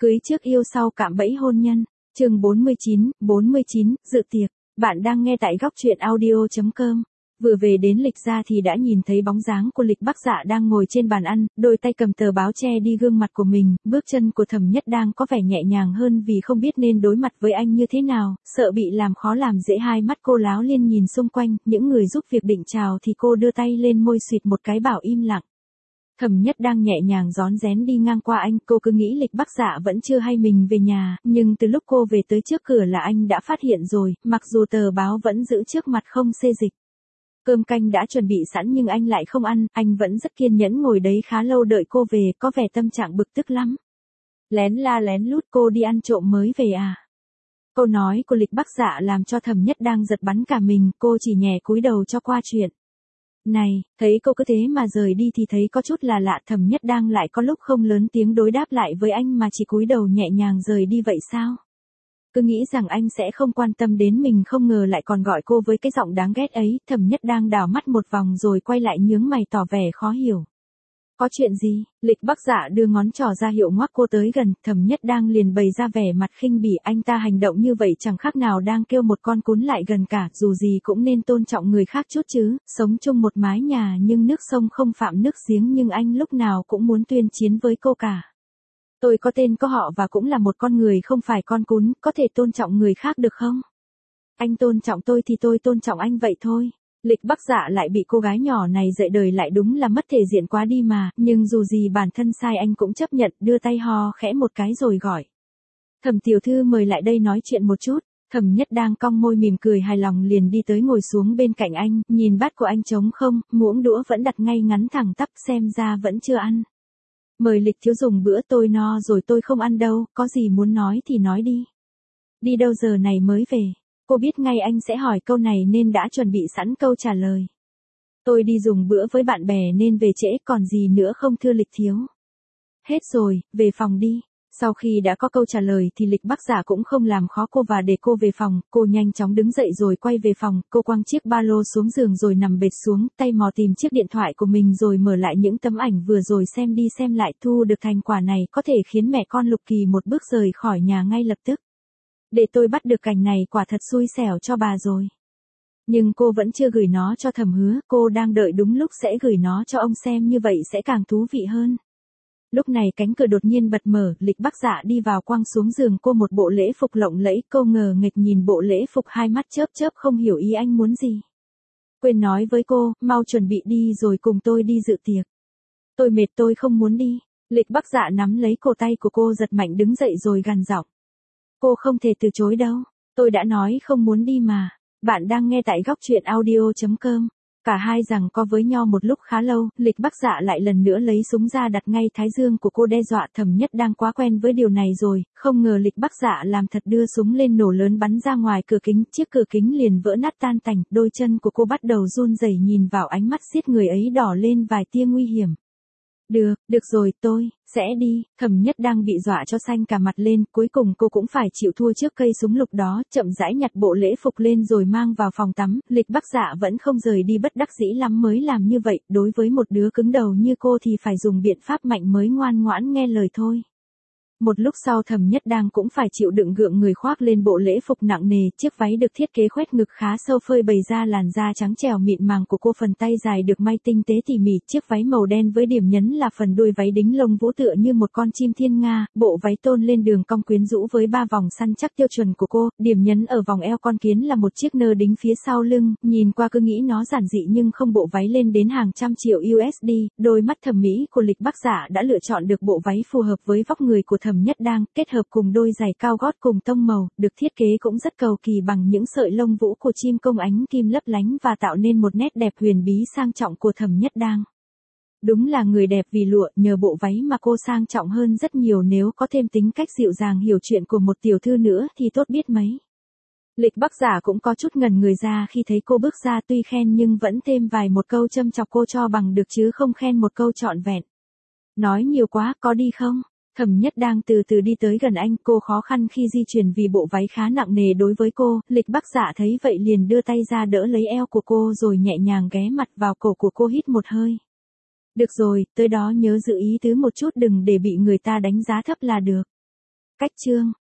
Cưới trước yêu sau cạm bẫy hôn nhân. Chương 49, dự tiệc. Bạn đang nghe tại góc truyện audio.com. Vừa về đến Lịch ra thì đã nhìn thấy bóng dáng của Lịch Bắc Dạ đang ngồi trên bàn ăn, đôi tay cầm tờ báo che đi gương mặt của mình, bước chân của Thẩm Nhất đang có vẻ nhẹ nhàng hơn vì không biết nên đối mặt với anh như thế nào, sợ bị làm khó làm dễ. Hai mắt cô láo liên nhìn xung quanh, những người giúp việc định chào thì cô đưa tay lên môi xịt một cái bảo im lặng. Thẩm Nhất đang nhẹ nhàng rón rén đi ngang qua anh, cô cứ nghĩ Lịch Bắc Dạ vẫn chưa hay mình về nhà, nhưng từ lúc cô về tới trước cửa là anh đã phát hiện rồi, mặc dù tờ báo vẫn giữ trước mặt không xê dịch. Cơm canh đã chuẩn bị sẵn nhưng anh lại không ăn, anh vẫn rất kiên nhẫn ngồi đấy khá lâu đợi cô về, có vẻ tâm trạng bực tức lắm. Lén la lén lút cô đi ăn trộm mới về à? Câu nói của Lịch Bắc Dạ làm cho Thẩm Nhất đang giật bắn cả mình, cô chỉ nhẹ cúi đầu cho qua chuyện. Này, thấy cô cứ thế mà rời đi thì thấy có chút là lạ. Thẩm Nhất đang lại có lúc không lớn tiếng đối đáp lại với anh mà chỉ cúi đầu nhẹ nhàng rời đi vậy sao? Cứ nghĩ rằng anh sẽ không quan tâm đến mình, không ngờ lại còn gọi cô với cái giọng đáng ghét ấy. Thẩm Nhất đang đảo mắt một vòng rồi quay lại nhướng mày tỏ vẻ khó hiểu. Có chuyện gì? Lịch Bắc Dạ đưa ngón trỏ ra hiệu ngoắc cô tới gần, Thẩm Nhất đang liền bày ra vẻ mặt khinh bỉ. Anh ta hành động như vậy chẳng khác nào đang kêu một con cún lại gần cả, dù gì cũng nên tôn trọng người khác chút chứ, sống chung một mái nhà nhưng nước sông không phạm nước giếng, nhưng anh lúc nào cũng muốn tuyên chiến với cô cả. Tôi có tên có họ và cũng là một con người, không phải con cún, có thể tôn trọng người khác được không? Anh tôn trọng tôi thì tôi tôn trọng anh vậy thôi. Lịch Bắc Dạ lại bị cô gái nhỏ này dạy đời lại đúng là mất thể diện quá đi mà, nhưng dù gì bản thân sai anh cũng chấp nhận, đưa tay ho khẽ một cái rồi gọi. Thẩm tiểu thư mời lại đây nói chuyện một chút. Thẩm Nhất đang cong môi mỉm cười hài lòng liền đi tới ngồi xuống bên cạnh anh, nhìn bát của anh trống không, muỗng đũa vẫn đặt ngay ngắn thẳng tắp, xem ra vẫn chưa ăn. Mời Lịch thiếu dùng bữa, tôi no rồi, tôi không ăn đâu, có gì muốn nói thì nói đi. Đi đâu giờ này mới về? Cô biết ngay anh sẽ hỏi câu này nên đã chuẩn bị sẵn câu trả lời. Tôi đi dùng bữa với bạn bè nên về trễ, còn gì nữa không thưa Lịch thiếu? Hết rồi, về phòng đi. Sau khi đã có câu trả lời thì Lịch Bắc Dạ cũng không làm khó cô và để cô về phòng, cô nhanh chóng đứng dậy rồi quay về phòng, cô quăng chiếc ba lô xuống giường rồi nằm bệt xuống, tay mò tìm chiếc điện thoại của mình rồi mở lại những tấm ảnh vừa rồi xem đi xem lại. Thu được thành quả này có thể khiến mẹ con Lục Kỳ một bước rời khỏi nhà ngay lập tức. Để tôi bắt được cảnh này quả thật xui xẻo cho bà rồi. Nhưng cô vẫn chưa gửi nó cho Thẩm Hứa, cô đang đợi đúng lúc sẽ gửi nó cho ông xem, như vậy sẽ càng thú vị hơn. Lúc này cánh cửa đột nhiên bật mở, Lịch Bắc Dạ đi vào quăng xuống giường cô một bộ lễ phục lộng lẫy, cô ngờ nghịch nhìn bộ lễ phục, hai mắt chớp chớp không hiểu ý anh muốn gì. Quên nói với cô, mau chuẩn bị đi rồi cùng tôi đi dự tiệc. Tôi mệt, tôi không muốn đi. Lịch Bắc Dạ nắm lấy cổ tay của cô giật mạnh đứng dậy rồi gằn giọng. Cô không thể từ chối đâu, tôi đã nói không muốn đi mà. Bạn đang nghe tại góc truyện audio.com. Cả hai giằng co với nhau một lúc khá lâu, Lịch Bắc Dạ lại lần nữa lấy súng ra đặt ngay thái dương của cô đe dọa. Thẩm Nhất đang quá quen với điều này rồi, không ngờ Lịch Bắc Dạ làm thật, đưa súng lên nổ lớn bắn ra ngoài cửa kính, chiếc cửa kính liền vỡ nát tan tành, đôi chân của cô bắt đầu run rẩy nhìn vào ánh mắt giết người ấy đỏ lên vài tia nguy hiểm. Được rồi, tôi sẽ đi. Thẩm Nhất đang bị dọa cho xanh cả mặt lên, cuối cùng cô cũng phải chịu thua trước cây súng lục đó, chậm rãi nhặt bộ lễ phục lên rồi mang vào phòng tắm. Lịch Bắc Dạ vẫn không rời đi, bất đắc dĩ lắm mới làm như vậy, đối với một đứa cứng đầu như cô thì phải dùng biện pháp mạnh mới ngoan ngoãn nghe lời thôi. Một lúc sau Thẩm Nhất đang cũng phải chịu đựng gượng người khoác lên bộ lễ phục nặng nề, chiếc váy được thiết kế khoét ngực khá sâu phơi bày ra làn da trắng trẻo mịn màng của cô, phần tay dài được may tinh tế tỉ mỉ, chiếc váy màu đen với điểm nhấn là phần đuôi váy đính lông vũ tựa như một con chim thiên nga, bộ váy tôn lên đường cong quyến rũ với ba vòng săn chắc tiêu chuẩn của cô, điểm nhấn ở vòng eo con kiến là một chiếc nơ đính phía sau lưng, nhìn qua cứ nghĩ nó giản dị nhưng không, bộ váy lên đến hàng trăm triệu USD, đôi mắt thẩm mỹ của Lịch Bắc Dạ đã lựa chọn được bộ váy phù hợp với vóc người của Thẩm Nhất đang, kết hợp cùng đôi giày cao gót cùng tông màu, được thiết kế cũng rất cầu kỳ bằng những sợi lông vũ của chim công ánh kim lấp lánh và tạo nên một nét đẹp huyền bí sang trọng của Thẩm Nhất đang. Đúng là người đẹp vì lụa, nhờ bộ váy mà cô sang trọng hơn rất nhiều, nếu có thêm tính cách dịu dàng hiểu chuyện của một tiểu thư nữa thì tốt biết mấy. Lịch Bắc Dạ cũng có chút ngẩn người ra khi thấy cô bước ra, tuy khen nhưng vẫn thêm vài một câu châm chọc cô cho bằng được chứ không khen một câu trọn vẹn. Nói nhiều quá, có đi không? Thẩm Nhất đang từ từ đi tới gần anh, cô khó khăn khi di chuyển vì bộ váy khá nặng nề đối với cô, Lịch Bắc Dạ thấy vậy liền đưa tay ra đỡ lấy eo của cô rồi nhẹ nhàng ghé mặt vào cổ của cô, hít một hơi. Được rồi, tới đó nhớ giữ ý tứ một chút, đừng để bị người ta đánh giá thấp là được. Cách chương